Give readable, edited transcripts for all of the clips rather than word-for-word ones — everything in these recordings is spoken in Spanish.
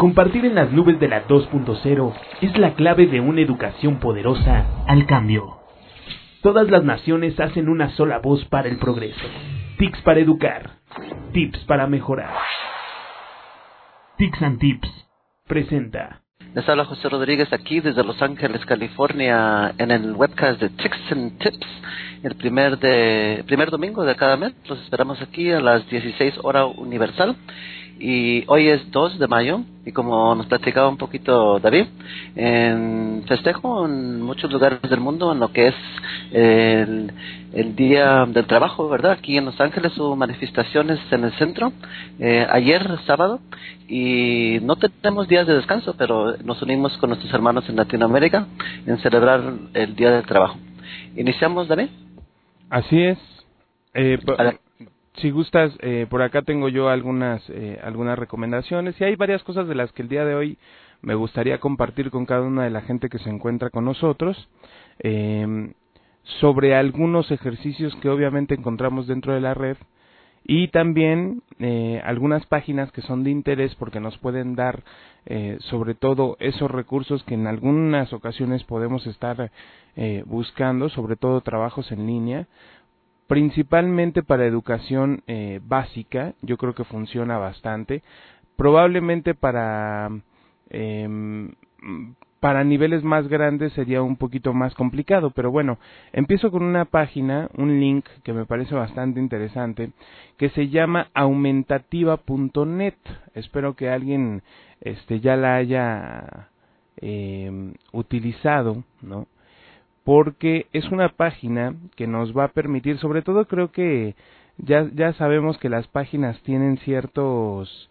Compartir en las nubes de la 2.0 es la clave de una educación poderosa al cambio. Todas las naciones hacen una sola voz para el progreso. TICS para educar. Tips para mejorar. TICS and Tips presenta. Les habla José Rodríguez aquí desde Los Ángeles, California, en el webcast de TICS and Tips, el primer domingo de cada mes. Los esperamos aquí a las 16 horas universal. Y hoy es 2 de mayo, y como nos platicaba un poquito David, en festejo en muchos lugares del mundo en lo que es el Día del Trabajo, ¿verdad? Aquí en Los Ángeles hubo manifestaciones en el centro, ayer sábado, y no tenemos días de descanso, pero nos unimos con nuestros hermanos en Latinoamérica en celebrar el Día del Trabajo. ¿Iniciamos, David? Así es. Si gustas, por acá tengo yo algunas recomendaciones, y hay varias cosas de las que el día de hoy me gustaría compartir con cada una de la gente que se encuentra con nosotros, sobre algunos ejercicios que obviamente encontramos dentro de la red, y también algunas páginas que son de interés porque nos pueden dar sobre todo esos recursos que en algunas ocasiones podemos estar buscando, sobre todo trabajos en línea. Principalmente para educación básica, yo creo que funciona bastante. Probablemente para niveles más grandes sería un poquito más complicado, pero bueno, empiezo con una página, un link que me parece bastante interesante, que se llama aumentativa.net. Espero que alguien ya la haya utilizado, ¿no? Porque es una página que nos va a permitir, sobre todo creo que ya sabemos que las páginas tienen ciertos,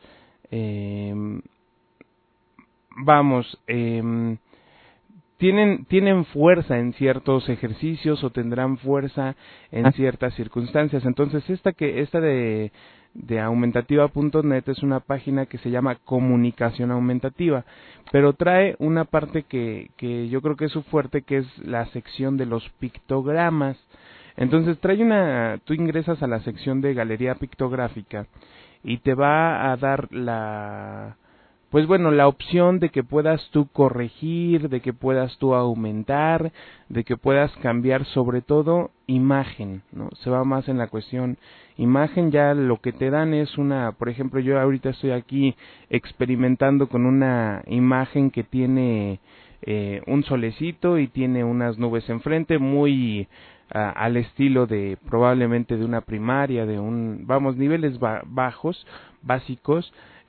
tienen fuerza en ciertos ejercicios o tendrán fuerza en ciertas circunstancias. Entonces esta de aumentativa.net es una página que se llama Comunicación Aumentativa, pero trae una parte que yo creo que es su fuerte, que es la sección de los pictogramas. Entonces tú ingresas a la sección de galería pictográfica y te va a dar la opción de que puedas tú corregir, de que puedas tú aumentar, de que puedas cambiar, sobre todo imagen, ¿no? Se va más en la cuestión imagen. Ya lo que te dan es por ejemplo, yo ahorita estoy aquí experimentando con una imagen que tiene un solecito y tiene unas nubes enfrente, muy al estilo de probablemente de una primaria, de niveles bajos, básicos,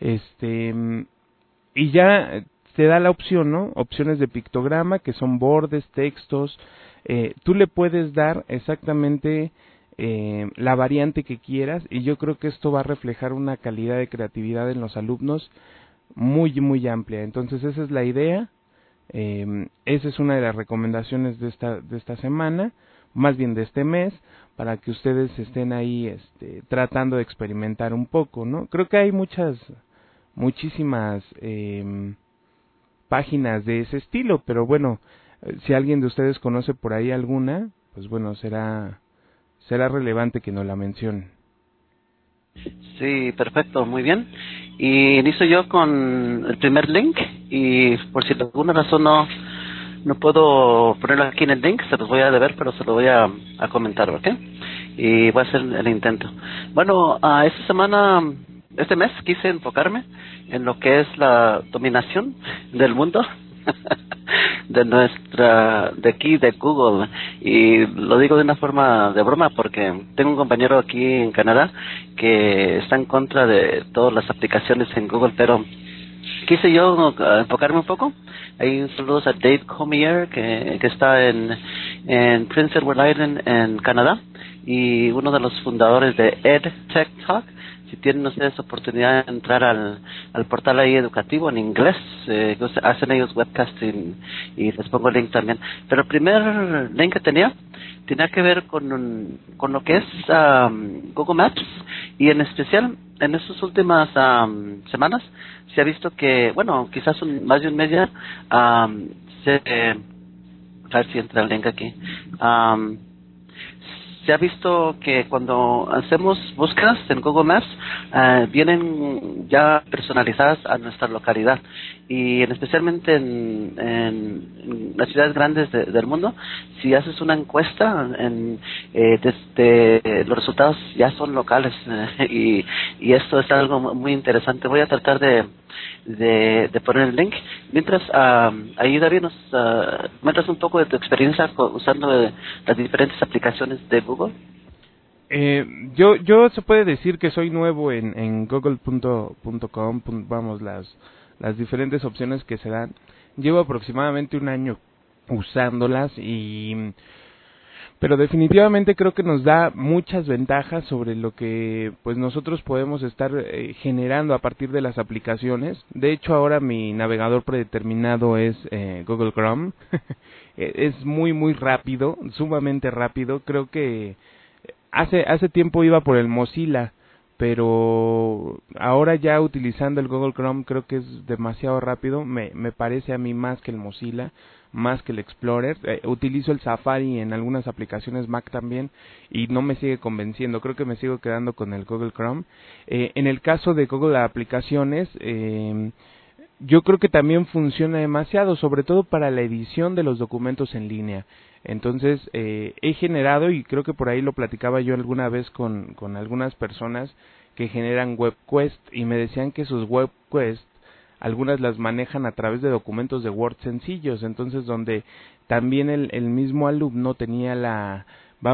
y ya te da la opción, ¿no? Opciones de pictograma, que son bordes, textos. Tú le puedes dar exactamente la variante que quieras, y yo creo que esto va a reflejar una calidad de creatividad en los alumnos muy, muy amplia. Entonces esa es la idea. Esa es una de las recomendaciones de esta semana, más bien de este mes, para que ustedes estén ahí tratando de experimentar un poco, ¿no? Creo que hay muchísimas páginas de ese estilo, pero bueno, si alguien de ustedes conoce por ahí alguna, pues bueno, será relevante que nos la mencionen. Sí, perfecto, muy bien. Y inicio yo con el primer link, y por si por alguna razón no puedo ponerlo aquí en el link, se los voy a deber, pero se lo voy a comentar, ¿ok? Y voy a hacer el intento. Bueno, este mes quise enfocarme en lo que es la dominación del mundo de aquí de Google, y lo digo de una forma de broma porque tengo un compañero aquí en Canadá que está en contra de todas las aplicaciones en Google, pero quise yo enfocarme un poco. Hay un saludos a Dave Comier que está en Prince Edward Island en Canadá, y uno de los fundadores de EdTech Talk. Si tienen ustedes oportunidad de entrar al portal ahí educativo en inglés, hacen ellos webcasting, y les pongo el link también. Pero el primer link que tenía que ver con lo que es Google Maps, y en especial en estas últimas semanas se ha visto que, bueno, quizás más de un mes ya, a ver si entra el link aquí. se ha visto que cuando hacemos búsquedas en Google Maps, vienen ya personalizadas a nuestra localidad, y especialmente en las ciudades grandes del mundo, si haces una encuesta, los resultados ya son locales, y esto es algo muy interesante. Voy a tratar de poner el link. Mientras, ahí David, nos muestras un poco de tu experiencia usando las diferentes aplicaciones de Google. Yo se puede decir que soy nuevo en google.com, vamos, las diferentes opciones que se dan. Llevo aproximadamente un año usándolas, pero definitivamente creo que nos da muchas ventajas sobre lo que pues nosotros podemos estar generando a partir de las aplicaciones. De hecho, ahora mi navegador predeterminado es Google Chrome. Es muy rápido, sumamente rápido. Creo que hace tiempo iba por el Mozilla, pero ahora ya utilizando el Google Chrome creo que es demasiado rápido. Me parece a mí más que el Mozilla, más que el Explorer. Utilizo el Safari en algunas aplicaciones Mac también y no me sigue convenciendo. Creo que me sigo quedando con el Google Chrome. En el caso de Google Aplicaciones, yo creo que también funciona demasiado, sobre todo para la edición de los documentos en línea. Entonces, he generado, y creo que por ahí lo platicaba yo alguna vez con algunas personas que generan WebQuest, y me decían que sus WebQuest, algunas las manejan a través de documentos de Word sencillos, entonces donde también el mismo alumno tenía la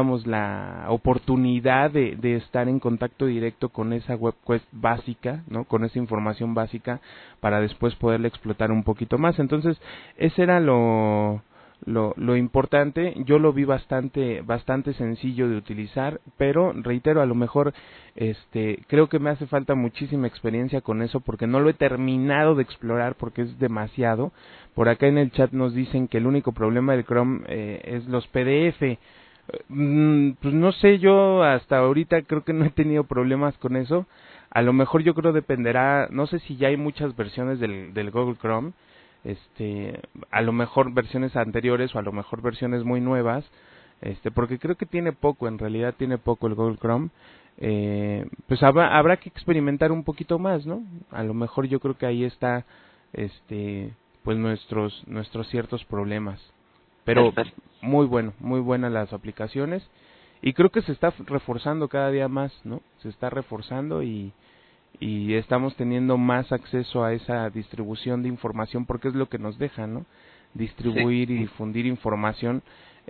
oportunidad de estar en contacto directo con esa WebQuest básica, ¿no? Con esa información básica para después poderle explotar un poquito más. Entonces, ese era lo importante. Yo lo vi bastante sencillo de utilizar, pero reitero, a lo mejor creo que me hace falta muchísima experiencia con eso porque no lo he terminado de explorar porque es demasiado. Por acá en el chat nos dicen que el único problema del Chrome es los PDF. Pues no sé, yo hasta ahorita creo que no he tenido problemas con eso. A lo mejor yo creo dependerá, no sé si ya hay muchas versiones del Google Chrome, a lo mejor versiones anteriores o a lo mejor versiones muy nuevas, porque creo que en realidad tiene poco el Google Chrome. Pues habrá que experimentar un poquito más, ¿no? A lo mejor yo creo que ahí está pues nuestros ciertos problemas. Pero muy buenas las aplicaciones, y creo que se está reforzando cada día más, ¿no? Se está reforzando y estamos teniendo más acceso a esa distribución de información porque es lo que nos deja, ¿no? Distribuir y difundir información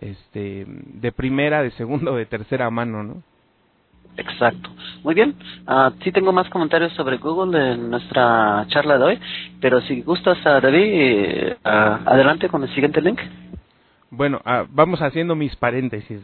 de primera, de segunda o de tercera mano, ¿no? Exacto. Muy bien. Sí tengo más comentarios sobre Google en nuestra charla de hoy, pero si gustas, David, adelante con el siguiente link. Bueno, vamos haciendo mis paréntesis.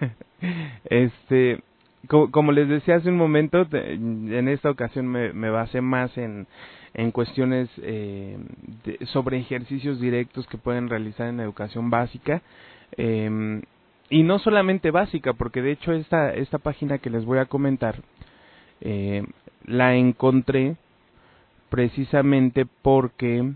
Como les decía hace un momento, en esta ocasión me basé más en cuestiones sobre ejercicios directos que pueden realizar en educación básica, y no solamente básica, porque de hecho esta página que les voy a comentar la encontré precisamente porque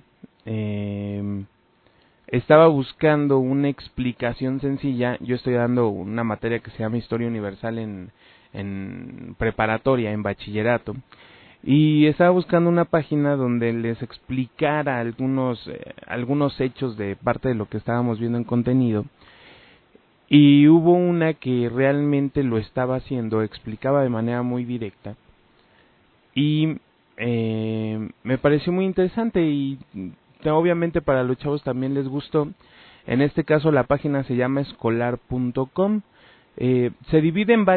estaba buscando una explicación sencilla. Yo estoy dando una materia que se llama Historia Universal en preparatoria, en bachillerato, y estaba buscando una página donde les explicara algunos hechos de parte de lo que estábamos viendo en contenido, y hubo una que realmente lo estaba haciendo, explicaba de manera muy directa, y me pareció muy interesante, y obviamente para los chavos también les gustó. En este caso la página se llama escolar.com. Se divide en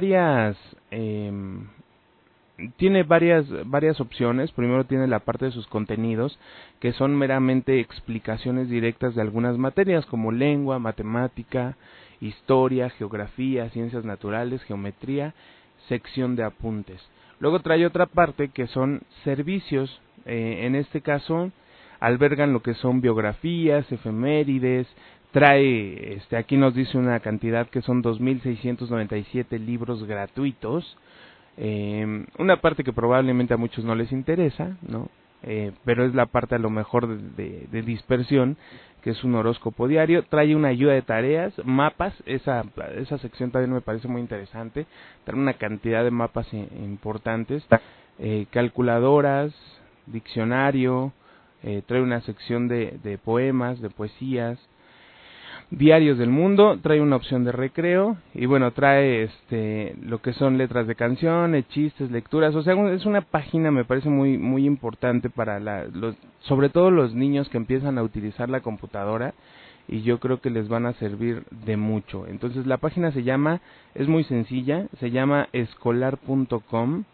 tiene varias opciones. Primero tiene la parte de sus contenidos, que son meramente explicaciones directas de algunas materias como lengua, matemática, historia, geografía, ciencias naturales, geometría, sección de apuntes. Luego trae otra parte que son servicios. En este caso albergan lo que son biografías, efemérides. Trae, aquí nos dice una cantidad que son 2.697 libros gratuitos. Una parte que probablemente a muchos no les interesa, ¿no? Pero es la parte a lo mejor de dispersión, que es un horóscopo diario, trae una ayuda de tareas, mapas, esa sección también me parece muy interesante, trae una cantidad de mapas importantes, calculadoras, diccionario, trae una sección de poemas, de poesías, diarios del mundo, trae una opción de recreo y bueno, trae lo que son letras de canciones, chistes, lecturas, o sea, es una página me parece muy muy importante para sobre todo los niños que empiezan a utilizar la computadora y yo creo que les van a servir de mucho. Entonces la página es muy sencilla, se llama escolar.com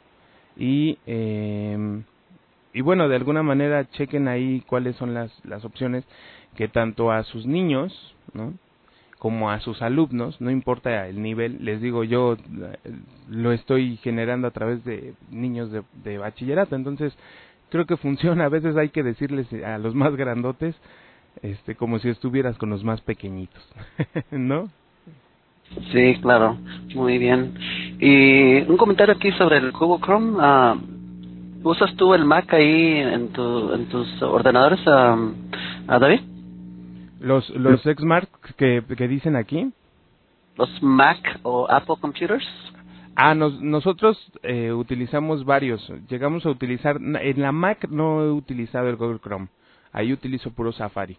y bueno, de alguna manera chequen ahí cuáles son las opciones que tanto a sus niños, ¿no?, como a sus alumnos, no importa el nivel, les digo, yo lo estoy generando a través de niños de bachillerato, entonces creo que funciona. A veces hay que decirles a los más grandotes, como si estuvieras con los más pequeñitos, ¿no? Sí, claro, muy bien. Y un comentario aquí sobre el Google Chrome. ¿Usas tú el Mac ahí en tus ordenadores, David? Los Xmark que dicen aquí. ¿Los Mac o Apple Computers? Nosotros utilizamos varios. Llegamos a utilizar, en la Mac no he utilizado el Google Chrome. Ahí utilizo puro Safari.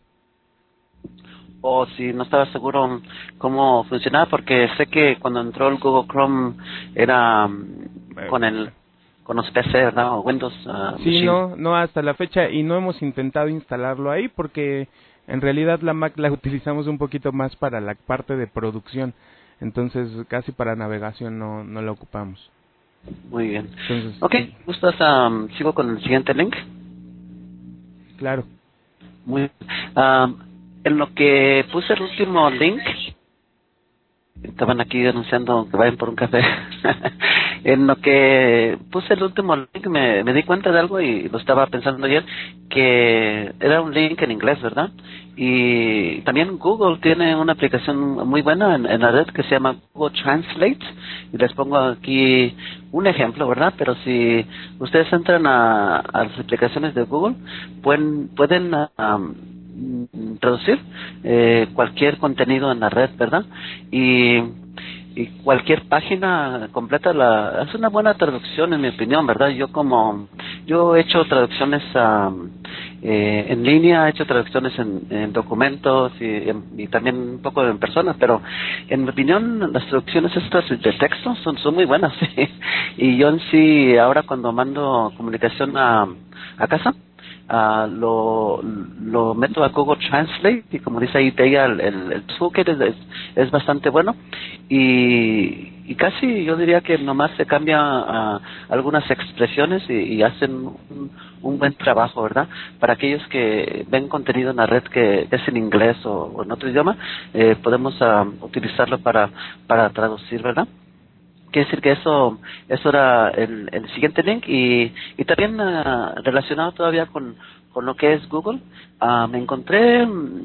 O si no estaba seguro cómo funcionaba, porque sé que cuando entró el Google Chrome era con los PC, ¿verdad? O Windows. Sí, Machine. no, hasta la fecha, y no hemos intentado instalarlo ahí porque en realidad la Mac la utilizamos un poquito más para la parte de producción, entonces casi para navegación no la ocupamos. Muy bien. Entonces, Ok, sí. ¿gustas? Sigo con el siguiente link. Claro. Muy bien. En lo que puse el último link, estaban aquí anunciando que vayan por un café. En lo que puse el último link me di cuenta de algo y lo estaba pensando ayer, que era un link en inglés, ¿verdad? Y también Google tiene una aplicación muy buena en la red que se llama Google Translate, y les pongo aquí un ejemplo, ¿verdad? Pero si ustedes entran a las aplicaciones de Google, pueden traducir cualquier contenido en la red, ¿verdad? Y cualquier página completa es una buena traducción, en mi opinión, ¿verdad? Yo he hecho traducciones en línea, he hecho traducciones en documentos y también un poco en personas, pero en mi opinión las traducciones estas de texto son muy buenas. ¿Sí? Y yo en sí, ahora cuando mando comunicación a casa, lo meto a Google Translate y como dice ahí Teya, el toolkit es bastante bueno y casi yo diría que nomás se cambia algunas expresiones y hacen un buen trabajo, ¿verdad? Para aquellos que ven contenido en la red que es en inglés o en otro idioma, podemos utilizarlo para traducir, ¿verdad? Quiere decir que eso era el siguiente link y también relacionado todavía con lo que es Google, me encontré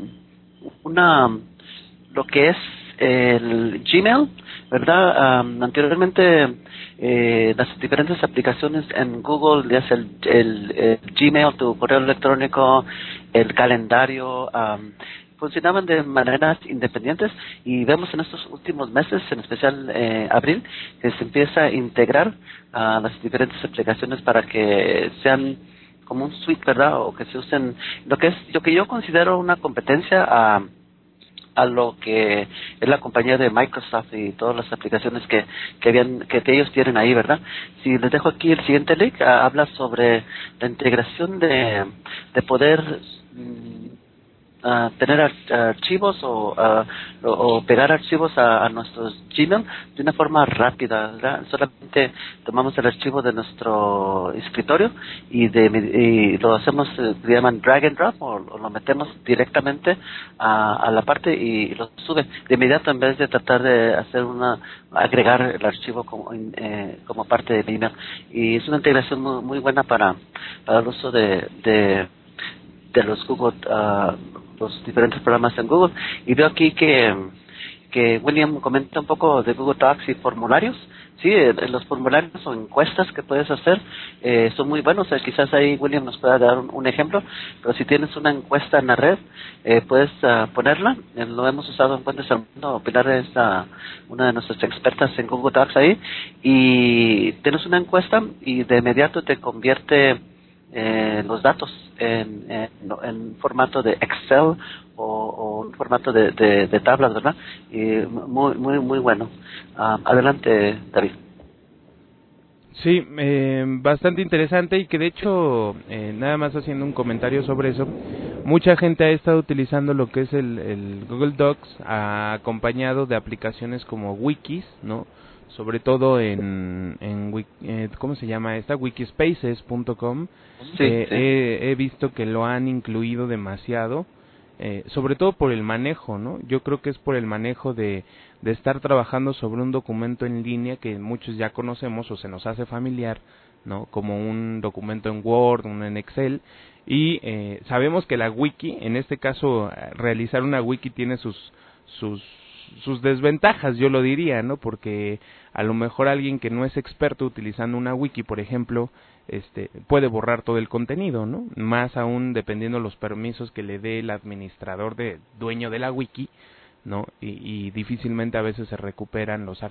lo que es el Gmail, ¿verdad? Anteriormente las diferentes aplicaciones en Google, ya sea el Gmail, tu correo electrónico, el calendario, funcionaban de maneras independientes y vemos en estos últimos meses, en especial abril, que se empieza a integrar a las diferentes aplicaciones para que sean como un suite, ¿verdad? O que se usen lo que yo considero una competencia a lo que es la compañía de Microsoft y todas las aplicaciones que ellos tienen ahí, ¿verdad? Si les dejo aquí el siguiente link, habla sobre la integración de poder tener archivos o pegar archivos a nuestros Gmail de una forma rápida, ¿verdad? Solamente tomamos el archivo de nuestro escritorio y lo hacemos, le llaman drag and drop, o lo metemos directamente a la parte y lo sube de inmediato en vez de tratar de agregar el archivo como parte de mi email. Y es una integración muy, muy buena para el uso de los Google, los diferentes programas en Google. Y veo aquí que que William comenta un poco de Google Docs y formularios. Sí, los formularios o encuestas que puedes hacer son muy buenos. Quizás ahí William nos pueda dar un ejemplo, pero si tienes una encuesta en la red, puedes ponerla. Lo hemos usado en Puentes al Mundo. Pilar es una de nuestras expertas en Google Docs ahí, y tienes una encuesta y de inmediato te convierte los datos en formato de Excel o un formato de tablas, ¿verdad? Y muy bueno. Adelante, David. Sí, bastante interesante, y que de hecho, nada más haciendo un comentario sobre eso, mucha gente ha estado utilizando lo que es el Google Docs acompañado de aplicaciones como Wikis, ¿no? Sobre todo ¿cómo se llama esta? Wikispaces.com. Sí. He visto que lo han incluido demasiado, sobre todo por el manejo, ¿no? Yo creo que es por el manejo de estar trabajando sobre un documento en línea que muchos ya conocemos o se nos hace familiar, ¿no? Como un documento en Word, uno en Excel, y sabemos que la wiki, en este caso, realizar una wiki tiene sus desventajas, yo lo diría, ¿no? Porque a lo mejor alguien que no es experto utilizando una wiki, por ejemplo, puede borrar todo el contenido, ¿no? Más aún dependiendo los permisos que le dé el administrador dueño de la wiki, ¿no? Y difícilmente a veces se recuperan los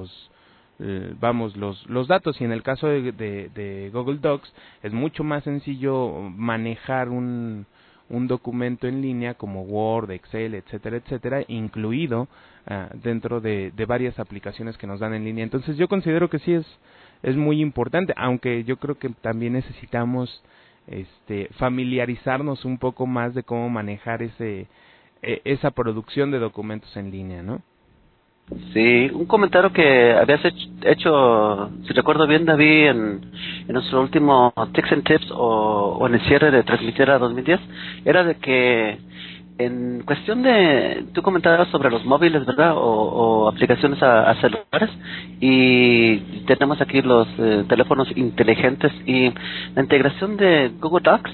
datos, y en el caso de Google Docs es mucho más sencillo manejar un documento en línea como Word, Excel, etcétera, etcétera, incluido dentro de varias aplicaciones que nos dan en línea. Entonces yo considero que sí es muy importante, aunque yo creo que también necesitamos familiarizarnos un poco más de cómo manejar esa producción de documentos en línea, ¿no? Sí, un comentario que habías hecho, si recuerdo bien, David, en nuestro último Tips and Tips o en el cierre de Transmitiera 2010, era de que en cuestión de, tú comentabas sobre los móviles, ¿verdad? O aplicaciones a celulares, y tenemos aquí los teléfonos inteligentes, y la integración de Google Docs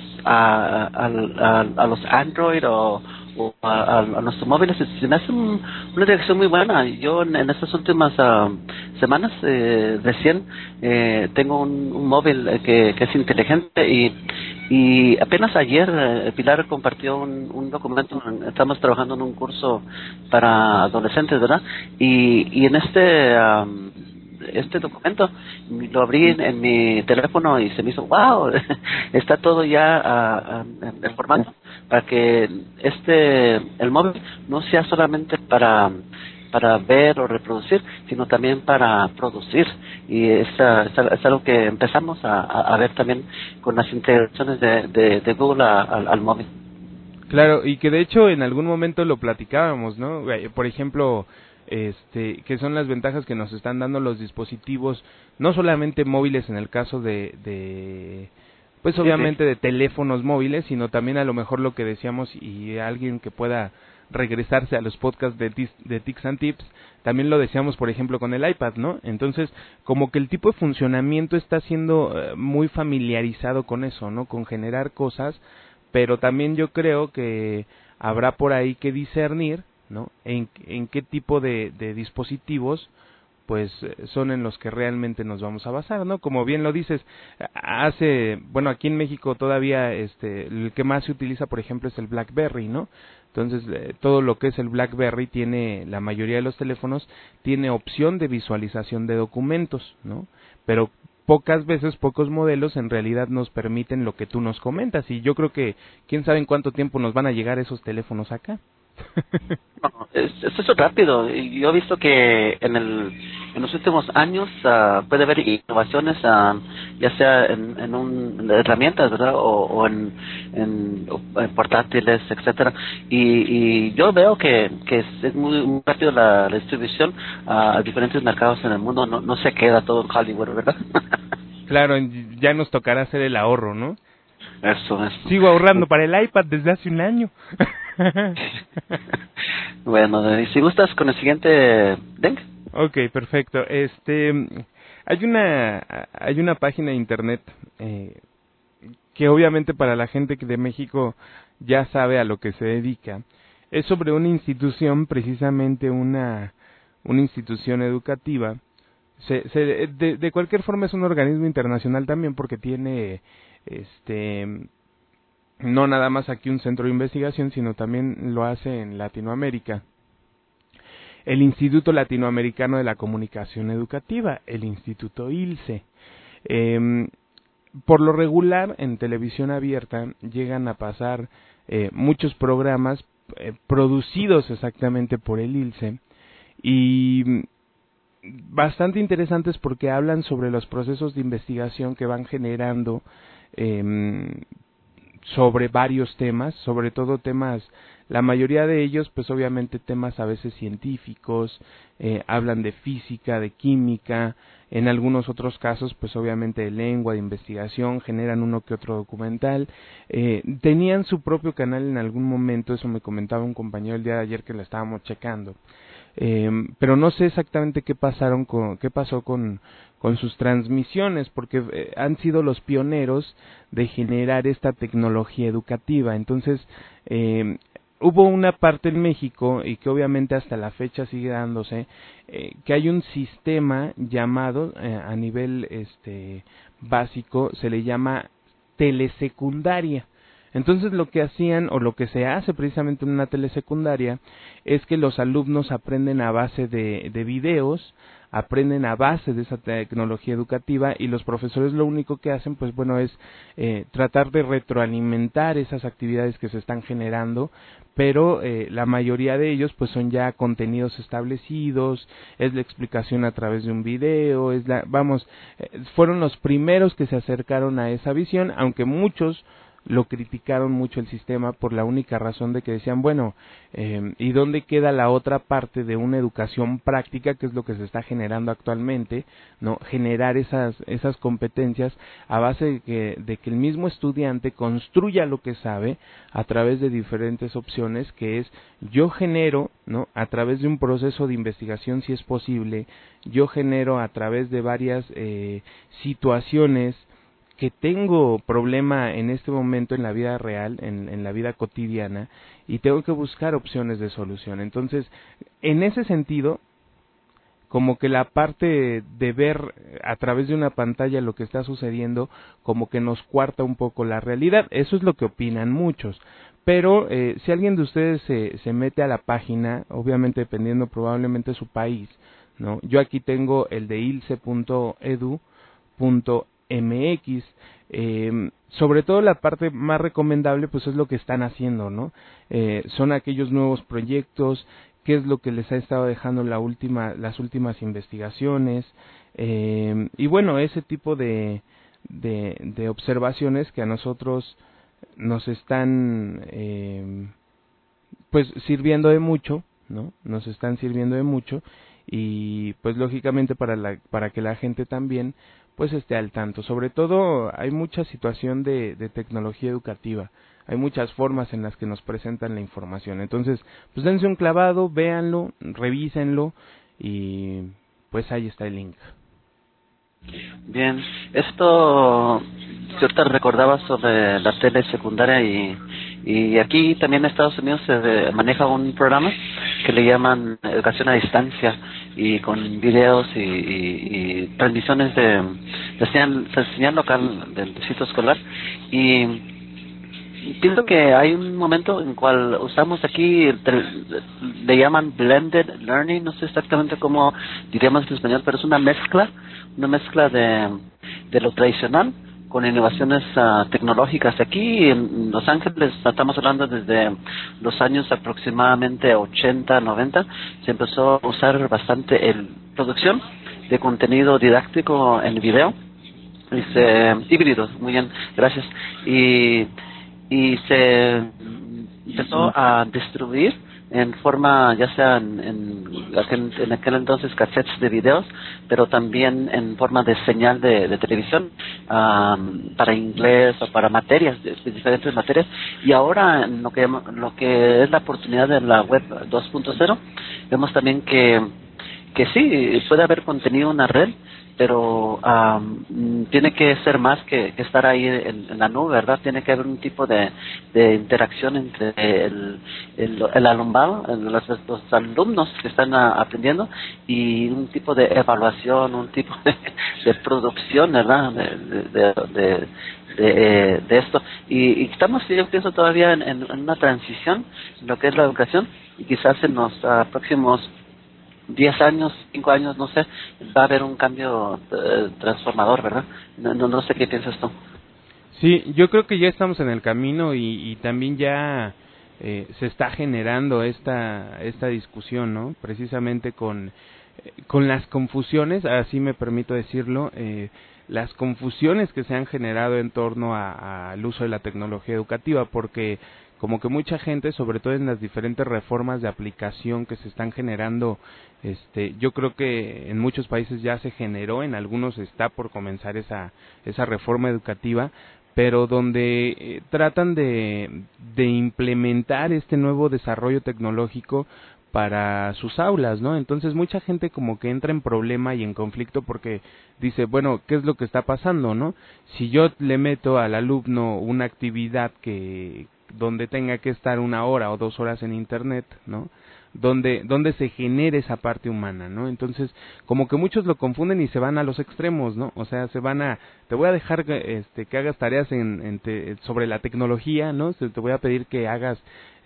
a los Android o a nuestros móviles se me hace una dirección muy buena. Yo en estas últimas semanas recién tengo un móvil que es inteligente, y apenas ayer Pilar compartió un documento. Estamos trabajando en un curso para adolescentes, ¿verdad? Y en este documento lo abrí en mi teléfono y se me hizo wow. Está todo ya en formato para que el móvil no sea solamente para ver o reproducir, sino también para producir, y es algo que empezamos a ver también con las integraciones de Google al móvil. Claro, y que de hecho en algún momento lo platicábamos, ¿no? Por ejemplo, que son las ventajas que nos están dando los dispositivos, no solamente móviles en el caso pues obviamente de teléfonos móviles, sino también a lo mejor lo que decíamos, y alguien que pueda regresarse a los podcasts de Tics and Tips, también lo decíamos por ejemplo con el iPad, ¿no? Entonces, como que el tipo de funcionamiento está siendo muy familiarizado con eso, ¿no? Con generar cosas, pero también yo creo que habrá por ahí que discernir, ¿no? En qué tipo de dispositivos pues son en los que realmente nos vamos a basar, ¿no? Como bien lo dices, aquí en México todavía el que más se utiliza, por ejemplo, es el BlackBerry, ¿no? Entonces, todo lo que es el BlackBerry la mayoría de los teléfonos tiene opción de visualización de documentos, ¿no? Pero pocos modelos en realidad nos permiten lo que tú nos comentas, y yo creo que quién sabe en cuánto tiempo nos van a llegar esos teléfonos acá. No, esto es rápido. Y yo he visto que en los últimos años puede haber innovaciones, ya sea en herramientas, ¿verdad? O en portátiles, etcétera. Y yo veo que es muy rápido la distribución a diferentes mercados en el mundo. No se queda todo en Hollywood, ¿verdad? Claro, ya nos tocará hacer el ahorro, ¿no? Eso. Sigo ahorrando para el iPad desde hace un año. Bueno, y si gustas con el siguiente link. Ok, perfecto. Hay una página de internet que obviamente para la gente de México ya sabe a lo que se dedica. es sobre una institución, precisamente una institución educativa. De cualquier forma es un organismo internacional también, porque tiene no nada más aquí un centro de investigación, sino también lo hace en Latinoamérica. El Instituto Latinoamericano de la Comunicación Educativa, el Instituto ILCE. Por lo regular, en televisión abierta llegan a pasar muchos programas producidos exactamente por el ILCE, y bastante interesantes porque hablan sobre los procesos de investigación que van generando sobre varios temas, sobre todo temas, la mayoría de ellos pues obviamente temas a veces científicos, hablan de física, de química, en algunos otros casos pues obviamente de lengua, de investigación, generan uno que otro documental. Tenían su propio canal en algún momento, eso me comentaba un compañero el día de ayer que lo estábamos checando, pero no sé exactamente qué pasó con sus transmisiones, porque han sido los pioneros de generar esta tecnología educativa. Entonces hubo una parte en México, y que obviamente hasta la fecha sigue dándose, que hay un sistema llamado a nivel básico, se le llama telesecundaria. Entonces lo que hacían, o lo que se hace precisamente en una telesecundaria, es que los alumnos aprenden a base de videos, aprenden a base de esa tecnología educativa, y los profesores lo único que hacen pues bueno es tratar de retroalimentar esas actividades que se están generando, pero la mayoría de ellos pues son ya contenidos establecidos, es la explicación a través de un video, fueron los primeros que se acercaron a esa visión, aunque muchos lo criticaron mucho el sistema por la única razón de que decían, bueno, ¿y dónde queda la otra parte de una educación práctica, que es lo que se está generando actualmente, no? Generar esas competencias a base de que el mismo estudiante construya lo que sabe a través de diferentes opciones, que es yo genero, ¿no? A través de un proceso de investigación, si es posible, yo genero a través de varias situaciones que tengo problema en este momento en la vida real, en la vida cotidiana, y tengo que buscar opciones de solución. Entonces, en ese sentido, como que la parte de ver a través de una pantalla lo que está sucediendo, como que nos cuarta un poco la realidad. Eso es lo que opinan muchos. Pero si alguien de ustedes se mete a la página, obviamente dependiendo probablemente de su país, ¿no? Yo aquí tengo el de ilce.edu.mx, sobre todo la parte más recomendable pues es lo que están haciendo, ¿no? Son aquellos nuevos proyectos, qué es lo que les ha estado dejando las últimas investigaciones, y bueno, ese tipo de observaciones que a nosotros nos están pues sirviendo de mucho, ¿no? Nos están sirviendo de mucho, y pues lógicamente para que la gente también pues esté al tanto. Sobre todo hay mucha situación de tecnología educativa, hay muchas formas en las que nos presentan la información. Entonces pues dense un clavado, véanlo, revísenlo, y pues ahí está el link. Bien, esto yo te recordaba sobre la tele secundaria, y aquí también en Estados Unidos se maneja un programa que le llaman educación a distancia, y con videos y transmisiones de señal local del distrito escolar, y pienso que hay un momento en cual usamos aquí, le llaman blended learning, no sé exactamente cómo diríamos en español, pero es una mezcla de lo tradicional con innovaciones tecnológicas. Aquí en Los Ángeles, estamos hablando desde los años aproximadamente 80, 90, se empezó a usar bastante en producción de contenido didáctico en video, híbrido, muy bien, gracias, y se empezó a distribuir en forma, ya sea en aquel entonces cassettes de videos, pero también en forma de señal de televisión, para inglés o para materias, de diferentes materias. Y ahora en lo que es la oportunidad de la web 2.0, vemos también que que sí, puede haber contenido en la red, pero tiene que ser más que estar ahí en la nube, ¿verdad? Tiene que haber un tipo de interacción entre el alumnado, los alumnos que están aprendiendo, y un tipo de evaluación, un tipo de producción, ¿verdad? De esto. Y estamos, yo pienso, todavía en una transición en lo que es la educación, y quizás en los próximos 10 años, 5 años, no sé, va a haber un cambio transformador, ¿verdad? No sé qué piensas tú. Sí, yo creo que ya estamos en el camino y también ya se está generando esta discusión, ¿no? Precisamente con las confusiones, así me permito decirlo, las confusiones que se han generado en torno al uso de la tecnología educativa, porque como que mucha gente, sobre todo en las diferentes reformas de aplicación que se están generando, yo creo que en muchos países ya se generó, en algunos está por comenzar esa reforma educativa, pero donde tratan de implementar este nuevo desarrollo tecnológico para sus aulas, ¿no? Entonces mucha gente como que entra en problema y en conflicto porque dice, bueno, ¿qué es lo que está pasando, no? Si yo le meto al alumno una actividad donde tenga que estar 1 hora o 2 horas en internet, ¿no? Donde se genere esa parte humana, ¿no? Entonces, como que muchos lo confunden y se van a los extremos, ¿no? O sea, te voy a dejar que hagas tareas sobre la tecnología, ¿no? Te voy a pedir que hagas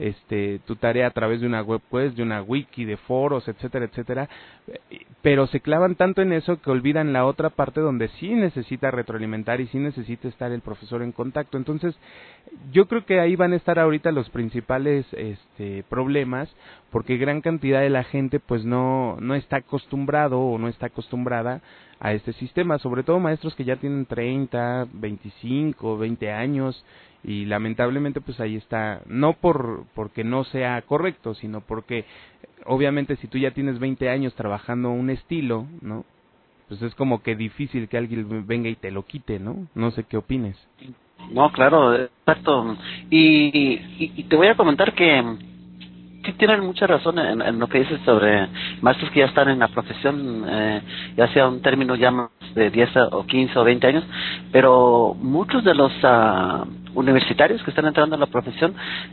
tu tarea a través de una web, pues, de una wiki, de foros, etcétera, etcétera, pero se clavan tanto en eso que olvidan la otra parte donde sí necesita retroalimentar y sí necesita estar el profesor en contacto. Entonces, yo creo que ahí van a estar ahorita los principales problemas, porque gran cantidad de la gente pues no está acostumbrado o no está acostumbrada a este sistema, sobre todo maestros que ya tienen 30, 25, 20 años, y lamentablemente pues ahí está, no porque no sea correcto, sino porque obviamente si tú ya tienes 20 años trabajando un estilo, ¿no? Pues es como que difícil que alguien venga y te lo quite, ¿no? No sé qué opines. No, claro, exacto. Y te voy a comentar que sí tienen mucha razón en lo que dices sobre maestros que ya están en la profesión, ya sea un término ya más de 10 o 15 o 20 años, pero muchos de los universitarios que están entrando en la profesión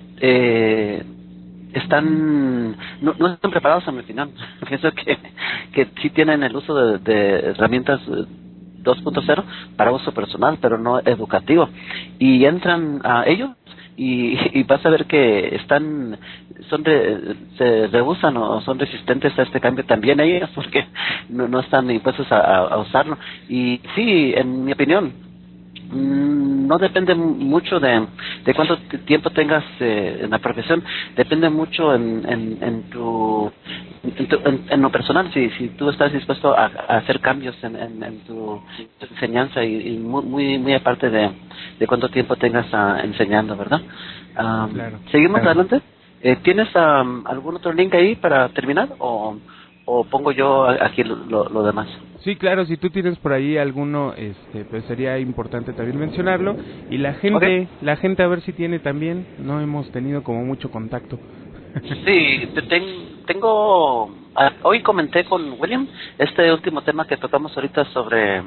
no están preparados, a mi opinión. Pienso que sí tienen el uso de herramientas 2.0 para uso personal, pero no educativo, y entran a ellos y vas a ver que se rehusan o son resistentes a este cambio también ellos, porque no están dispuestos a usarlo. Y sí, en mi opinión, no depende mucho de cuánto tiempo tengas en la profesión, depende mucho en lo personal, si tú estás dispuesto a hacer cambios en tu enseñanza, y muy aparte de cuánto tiempo tengas enseñando, ¿verdad? Claro. Seguimos adelante. ¿Tienes algún otro link ahí para terminar, o pongo yo aquí lo demás? Sí, claro, si tú tienes por ahí alguno, pues sería importante también mencionarlo, y la gente a ver si tiene también, no hemos tenido como mucho contacto. Sí, tengo, hoy comenté con William este último tema que tocamos ahorita sobre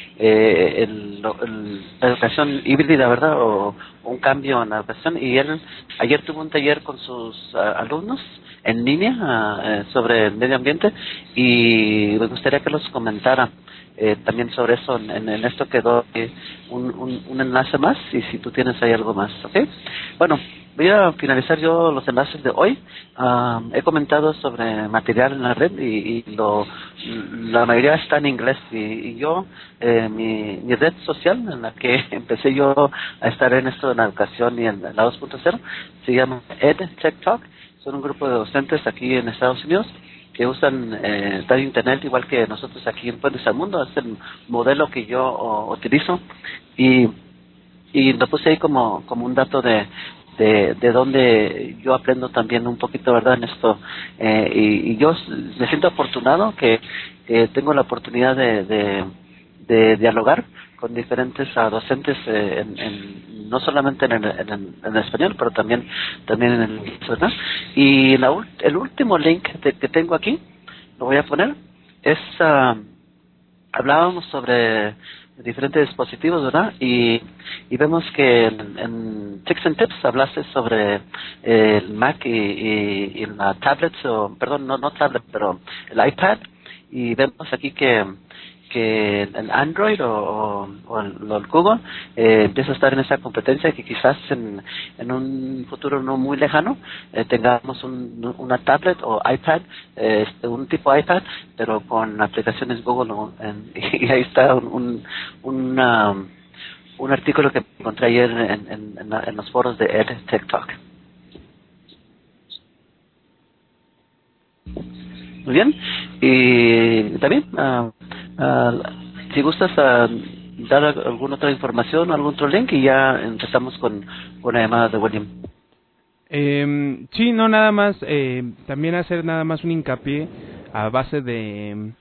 la educación híbrida, ¿verdad? O un cambio en la educación, y él ayer tuvo un taller con sus alumnos en línea sobre el medio ambiente, y me gustaría que los comentara también sobre eso. En esto quedó un enlace más, y si tú tienes ahí algo más, ¿ok? Bueno, voy a finalizar yo los enlaces de hoy. He comentado sobre material en la red, y la mayoría está en inglés, y yo, mi red social en la que empecé yo a estar en esto de la educación y en la 2.0 se llama EdTech Talk. Son un grupo de docentes aquí en Estados Unidos que usan radio internet igual que nosotros aquí en Puentes al Mundo. Es el modelo que yo utilizo, y lo puse ahí como un dato de donde yo aprendo también un poquito, ¿verdad?, en esto, y yo me siento afortunado que tengo la oportunidad de dialogar con diferentes docentes, no solamente en el español, pero también en el inglés, ¿verdad? Y el último link que tengo aquí lo voy a poner, hablábamos sobre diferentes dispositivos, ¿verdad? Y vemos que en Tics and Tips hablaste sobre el Mac y la tablet, perdón, no tablet, pero el iPad, y vemos aquí que el Android o el Google empieza a estar en esa competencia, que quizás en un futuro no muy lejano tengamos una tablet o iPad, un tipo iPad, pero con aplicaciones Google, ¿no? Y ahí está un artículo que encontré ayer en los foros de EdTech. Muy bien. Y también, si gustas dar alguna otra información, algún otro link, y ya empezamos con la llamada de William. Sí, no, nada más, también hacer nada más un hincapié a base de,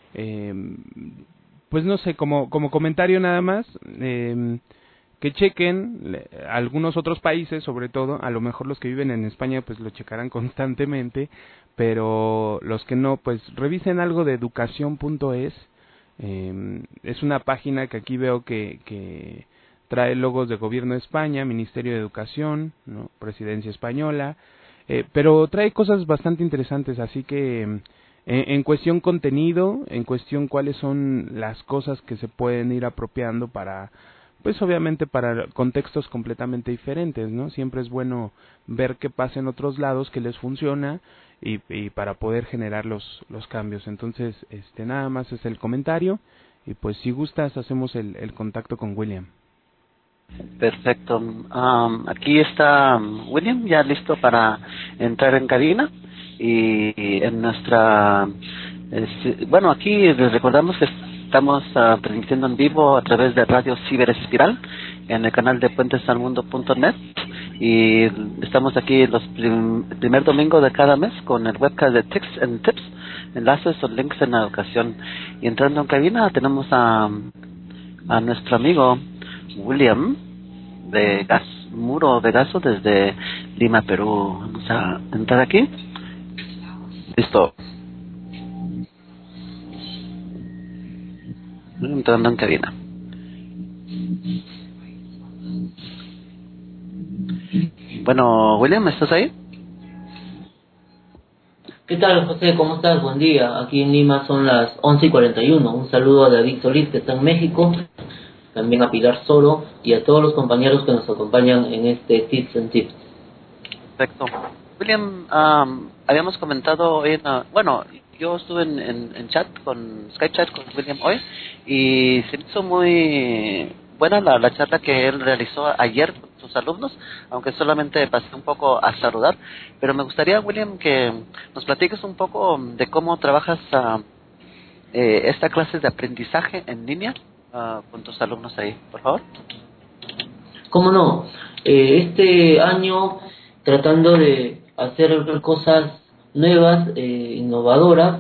pues no sé, como comentario nada más, que chequen algunos otros países, sobre todo, a lo mejor los que viven en España pues lo checarán constantemente, pero los que no, pues revisen algo de educación.es. Es una página que aquí veo que trae logos de Gobierno de España, Ministerio de Educación, ¿no? Presidencia Española, pero trae cosas bastante interesantes, así que en cuestión contenido, en cuestión cuáles son las cosas que se pueden ir apropiando para, pues obviamente para contextos completamente diferentes, ¿no? Siempre es bueno ver qué pasa en otros lados, qué les funciona y para poder generar los cambios. Entonces, nada más es el comentario y pues si gustas hacemos el contacto con William. Perfecto. Aquí está William ya listo para entrar en cabina, y en nuestra bueno, aquí les recordamos que estamos transmitiendo en vivo a través de Radio Ciberespiral en el canal de puentesalmundo.net, y estamos aquí el primer domingo de cada mes con el webcast de Tics and Tips, enlaces o links en la educación. Y entrando en cabina tenemos a nuestro amigo William de Muro Vegaso desde Lima, Perú. Vamos a entrar aquí. Listo. Entrando en cabina. Bueno, William, ¿estás ahí? ¿Qué tal, José? ¿Cómo estás? Buen día. Aquí en Lima son las 11:41. Un saludo a David Solís, que está en México, también a Pilar Soro y a todos los compañeros que nos acompañan en este Tips and Tips. Perfecto. William, habíamos comentado hoy, bueno, yo estuve en chat, Skype chat con William hoy, y se me hizo muy buena la charla que él realizó ayer con sus alumnos, aunque solamente pasé un poco a saludar. Pero me gustaría, William, que nos platiques un poco de cómo trabajas esta clase de aprendizaje en línea con tus alumnos ahí, por favor. ¿Cómo no? Este año, tratando de hacer cosas nuevas, innovadoras,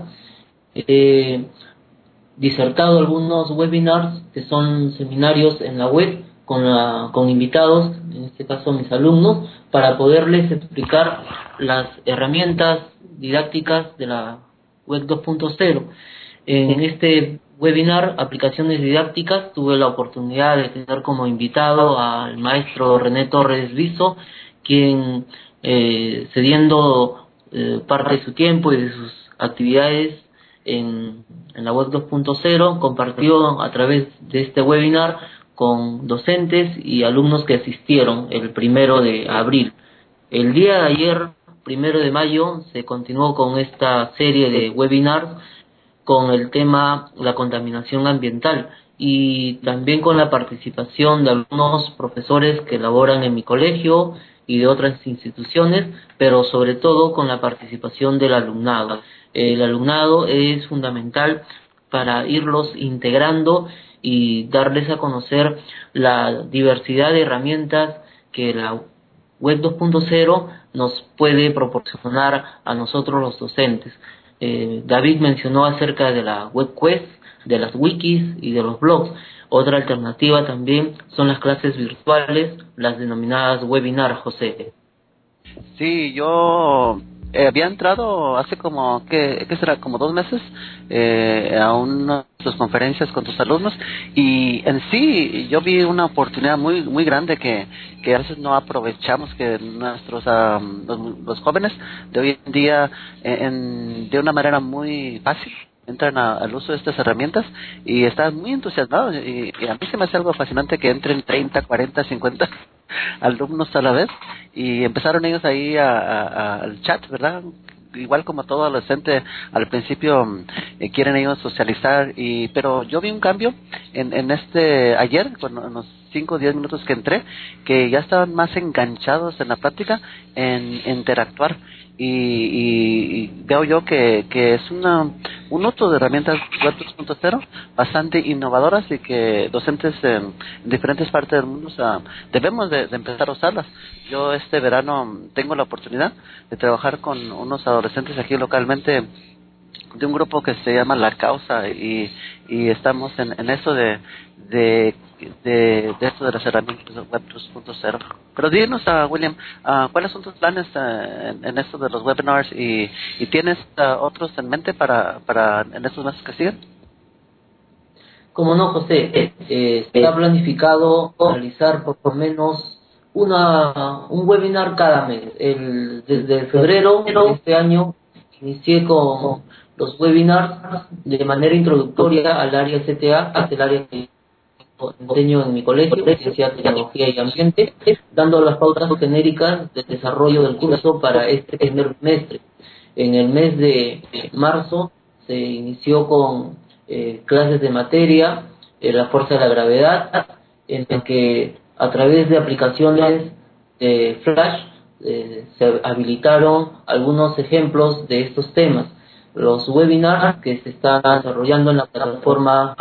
disertado algunos webinars que son seminarios en la web con invitados, en este caso mis alumnos, para poderles explicar las herramientas didácticas de la web 2.0. En este webinar, aplicaciones didácticas, tuve la oportunidad de tener como invitado al maestro René Torres Viso, quien cediendo parte de su tiempo y de sus actividades en la web 2.0, compartió a través de este webinar con docentes y alumnos que asistieron el 1 de abril. El día de ayer, 1 de mayo, se continuó con esta serie de webinars con el tema la contaminación ambiental, y también con la participación de algunos profesores que laboran en mi colegio y de otras instituciones, pero sobre todo con la participación del alumnado. El alumnado es fundamental para irlos integrando y darles a conocer la diversidad de herramientas que la web 2.0 nos puede proporcionar a nosotros los docentes. David mencionó acerca de la WebQuest, de las wikis y de los blogs. Otra alternativa también son las clases virtuales, las denominadas webinar, José. Sí, yo había entrado hace como, ¿qué será? Como 2 meses a una de tus conferencias con tus alumnos, y en sí yo vi una oportunidad muy muy grande que a veces no aprovechamos, que nuestros los jóvenes de hoy en día de una manera muy fácil entran al uso de estas herramientas y están muy entusiasmados, y a mí se me hace algo fascinante que entren 30, 40, 50 alumnos a la vez, y empezaron ellos ahí al chat, ¿verdad? Igual como todo adolescente, al principio quieren ellos socializar, pero yo vi un cambio en ayer, en los 5 o 10 minutos que entré, que ya estaban más enganchados en la práctica, en interactuar, y veo yo que es un uso de herramientas Web 2.0 bastante innovadoras, y que docentes en diferentes partes del mundo debemos de empezar a usarlas. Yo este verano tengo la oportunidad de trabajar con unos adolescentes aquí localmente, de un grupo que se llama La Causa, y estamos en eso de esto de las herramientas de Web 2.0. Pero dinos, William, ¿cuáles son tus planes en esto de los webinars, y tienes otros en mente para en estos meses que siguen? Como no, José, está planificado realizar por lo menos un webinar cada mes. Desde febrero de este año inicié con los webinars de manera introductoria al área CTA, que es el área que enseño en mi colegio, Ciencia, Tecnología y Ambiente, dando las pautas genéricas de desarrollo del curso para este primer semestre. En el mes de marzo se inició con clases de materia, la fuerza de la gravedad, en el que a través de aplicaciones de Flash se habilitaron algunos ejemplos de estos temas. Los webinars que se están desarrollando en la plataforma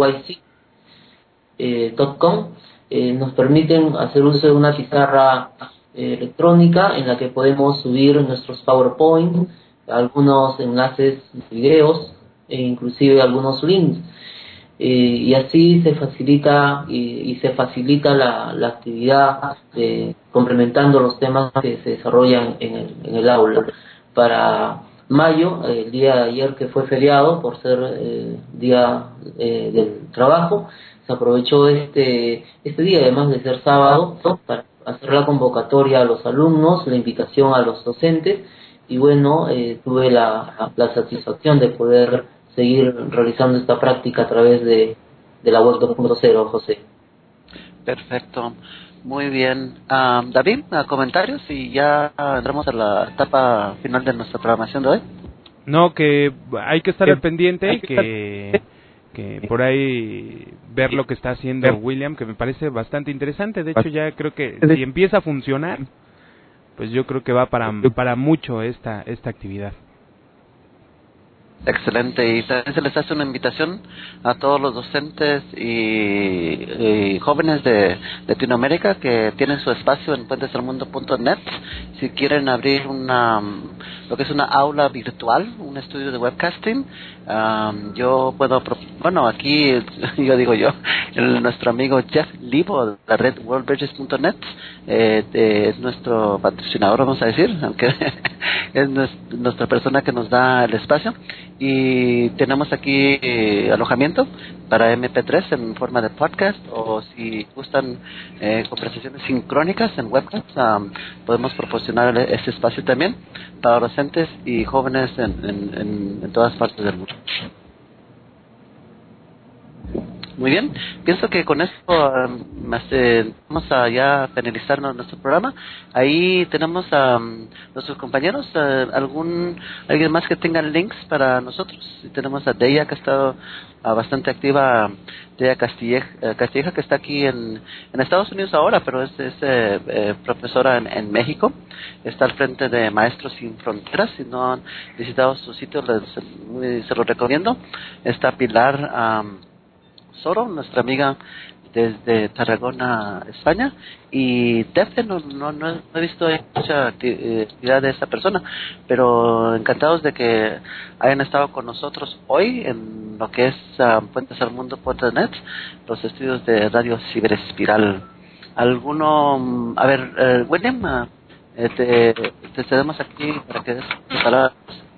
YC.com nos permiten hacer uso de una pizarra electrónica en la que podemos subir nuestros PowerPoint, algunos enlaces, videos e inclusive algunos links, y así se facilita se facilita la actividad complementando los temas que se desarrollan en el aula. Para mayo, el día de ayer que fue feriado por ser día del trabajo, se aprovechó este día, además de ser sábado, para hacer la convocatoria a los alumnos, la invitación a los docentes, y bueno, tuve la satisfacción de poder seguir realizando esta práctica a través de la web 2.0, José. Perfecto, muy bien. David, comentarios, y ya entramos a la etapa final de nuestra programación de hoy. No, que hay que estar al pendiente, que por ahí ver lo que está haciendo William, que me parece bastante interesante. De hecho, ya creo que si empieza a funcionar, pues yo creo que va para mucho esta actividad. Excelente, y también se les hace una invitación a todos los docentes y jóvenes de Latinoamérica que tienen su espacio en puentesalmundo.net. Si quieren abrir lo que es una aula virtual, un estudio de webcasting, yo puedo, aquí nuestro amigo Jeff Libo de la red worldbridges.net es nuestro patrocinador, vamos a decir, aunque es nuestra persona que nos da el espacio, y tenemos aquí alojamiento para MP3 en forma de podcast, o si gustan conversaciones sincrónicas en webcast, podemos proporcionar ese espacio también para docentes y jóvenes en todas partes del mundo. Muy bien, pienso que con esto vamos a ya finalizar nuestro programa. Ahí tenemos a nuestros compañeros, alguien más que tenga links para nosotros. Y tenemos a Deya, que ha estado bastante activa, Deya Castilleja, que está aquí en Estados Unidos ahora, pero es profesora en México. Está al frente de Maestros Sin Fronteras. Si no han visitado su sitio, se lo recomiendo. Está Pilar Soro, nuestra amiga desde Tarragona, España, y Tefe, no he visto mucha actividad de esta persona, pero encantados de que hayan estado con nosotros hoy en lo que es puentesalmundo.net, los estudios de Radio Ciberespiral. William, te cedemos aquí para que des tus palabras.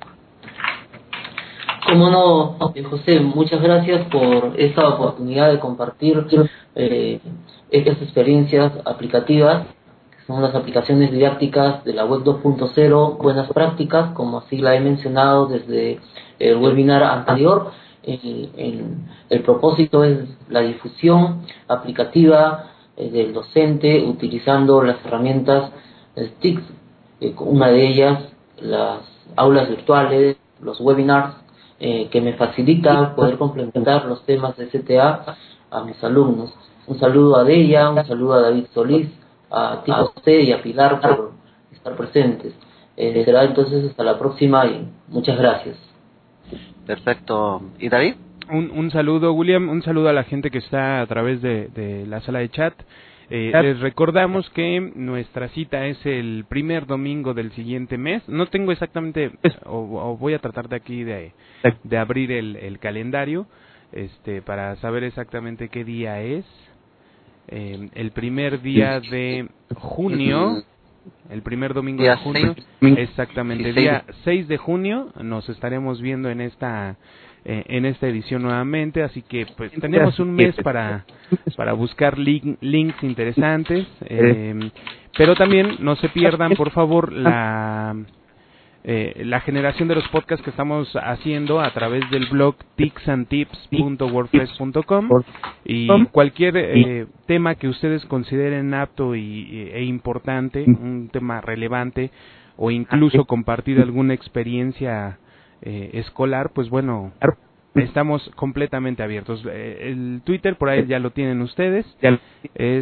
Como no, José, muchas gracias por esta oportunidad de compartir estas experiencias aplicativas, que son las aplicaciones didácticas de la web 2.0, buenas prácticas, como así la he mencionado desde el webinar anterior. El propósito es la difusión aplicativa del docente utilizando las herramientas TICS, una de ellas las aulas virtuales, los webinars, que me facilita poder complementar los temas de CTA a mis alumnos. Un saludo a Deya, un saludo a David Solís, a ti José y a Pilar por estar presentes. Será entonces hasta la próxima y muchas gracias. Perfecto. ¿Y David? Un saludo, William, un saludo a la gente que está a través de la sala de chat. Les recordamos que nuestra cita es el primer domingo del siguiente mes. No tengo exactamente, o voy a tratar de aquí de abrir el calendario para saber exactamente qué día es. El primer día de junio, el primer domingo de junio, exactamente, el día 6 de junio nos estaremos viendo en esta edición nuevamente, así que pues tenemos un mes para buscar links interesantes, pero también no se pierdan por favor la generación de los podcasts que estamos haciendo a través del blog ticsandtips.wordpress.com, y cualquier tema que ustedes consideren apto e importante, un tema relevante, o incluso compartir alguna experiencia escolar, pues bueno, estamos completamente abiertos. El Twitter, por ahí ya lo tienen ustedes, es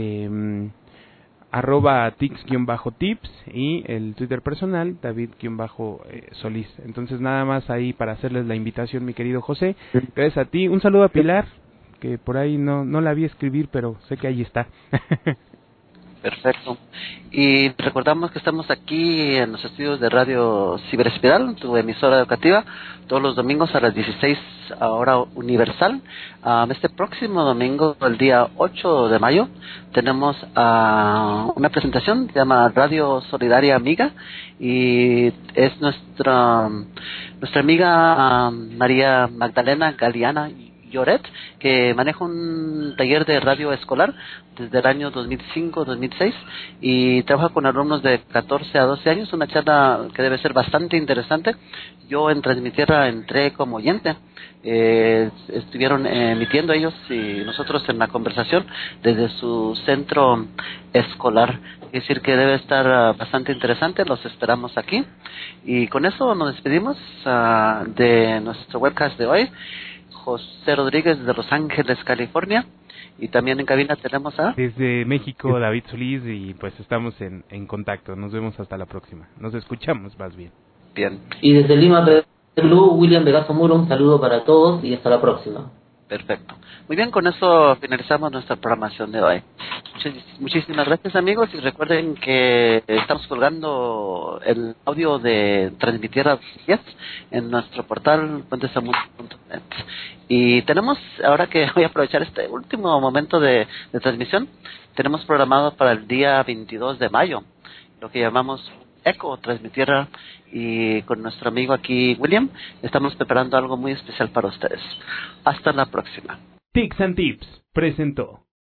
@tics_tips, y el Twitter personal, David_Solís. Entonces nada más ahí para hacerles la invitación, mi querido José. Gracias a ti. Un saludo a Pilar, que por ahí no la vi escribir, pero sé que ahí está. Perfecto. Y recordamos que estamos aquí en los estudios de Radio Ciberespiral, tu emisora educativa, todos los domingos a las 16 a hora universal. Este próximo domingo, el día 8 de mayo, tenemos una presentación que se llama Radio Solidaria Amiga, y es nuestra amiga María Magdalena Galeana Lloret, que maneja un taller de radio escolar desde el año 2005-2006 y trabaja con alumnos de 14 a 12 años, una charla que debe ser bastante interesante. Yo en Transmitierra entré como oyente, estuvieron emitiendo ellos y nosotros en la conversación desde su centro escolar, es decir que debe estar bastante interesante. Los esperamos aquí, y con eso nos despedimos de nuestro webcast de hoy. José Rodríguez de Los Ángeles, California, y también en cabina tenemos desde México, David Solís, y pues estamos en contacto. Nos vemos hasta la próxima. Nos escuchamos más bien. Bien. Y desde Lima, Perú, William Vegaso Muro, un saludo para todos y hasta la próxima. Perfecto. Muy bien, con eso finalizamos nuestra programación de hoy. Muchísimas gracias, amigos, y recuerden que estamos colgando el audio de Transmitierra 10 en nuestro portal puentesamundo.net. Y tenemos, ahora que voy a aprovechar este último momento de transmisión, tenemos programado para el día 22 de mayo, lo que llamamos Eco Transmitierra, y con nuestro amigo aquí William estamos preparando algo muy especial para ustedes. Hasta la próxima. Tics and Tips presentó